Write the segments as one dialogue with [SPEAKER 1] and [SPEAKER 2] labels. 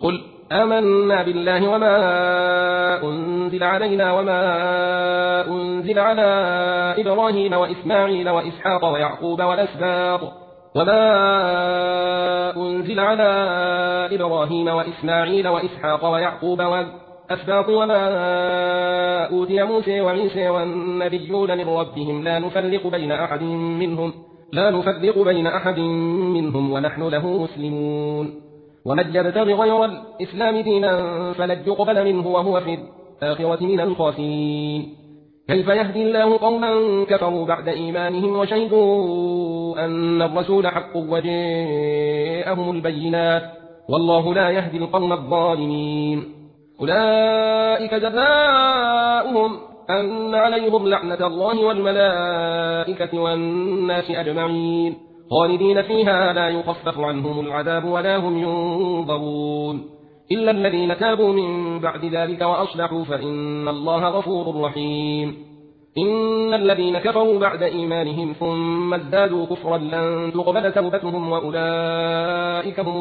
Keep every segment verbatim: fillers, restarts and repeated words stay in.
[SPEAKER 1] قل آمنا بالله وما أنزل علينا وما أنزل على إبراهيم وإسماعيل وإسحاق ويعقوب والأسباط وما أنزل على إبراهيم وإسماعيل وإسحاق ويعقوب والأسباط وما أوتي موسى وعيسى والنبيون من ربهم لا نفرق بين أحد منهم لا نفرق بين أحد منهم ونحن له مسلمون ومن يبتغ غير الإسلام دينا فلن يقبل منه وهو في الآخرة من الخاسرين كيف يهدي الله قوما كفروا بعد إيمانهم وشهدوا أن الرسول حق وجاءهم البينات والله لا يهدي القوم الظالمين أولئك جزاؤهم أن عليهم لعنة الله والملائكة والناس أجمعين خالدين فيها لا يخفف عنهم العذاب ولا هم ينظرون إلا الذين تابوا من بعد ذلك وأصلحوا فإن الله غفور رحيم إن الذين كفروا بعد إيمانهم ثم ازدادوا كفرا لن تقبل توبتهم وأولئك هم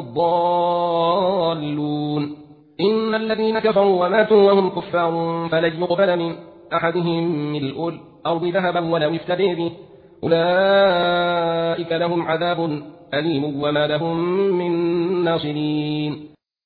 [SPEAKER 1] الضالون إن الذين كفروا وماتوا وهم كفار فلن يقبل من أحدهم ملء الأرض ذهبا ولو افتدي به أولئك لهم عذاب أليم وما لهم من ناصرين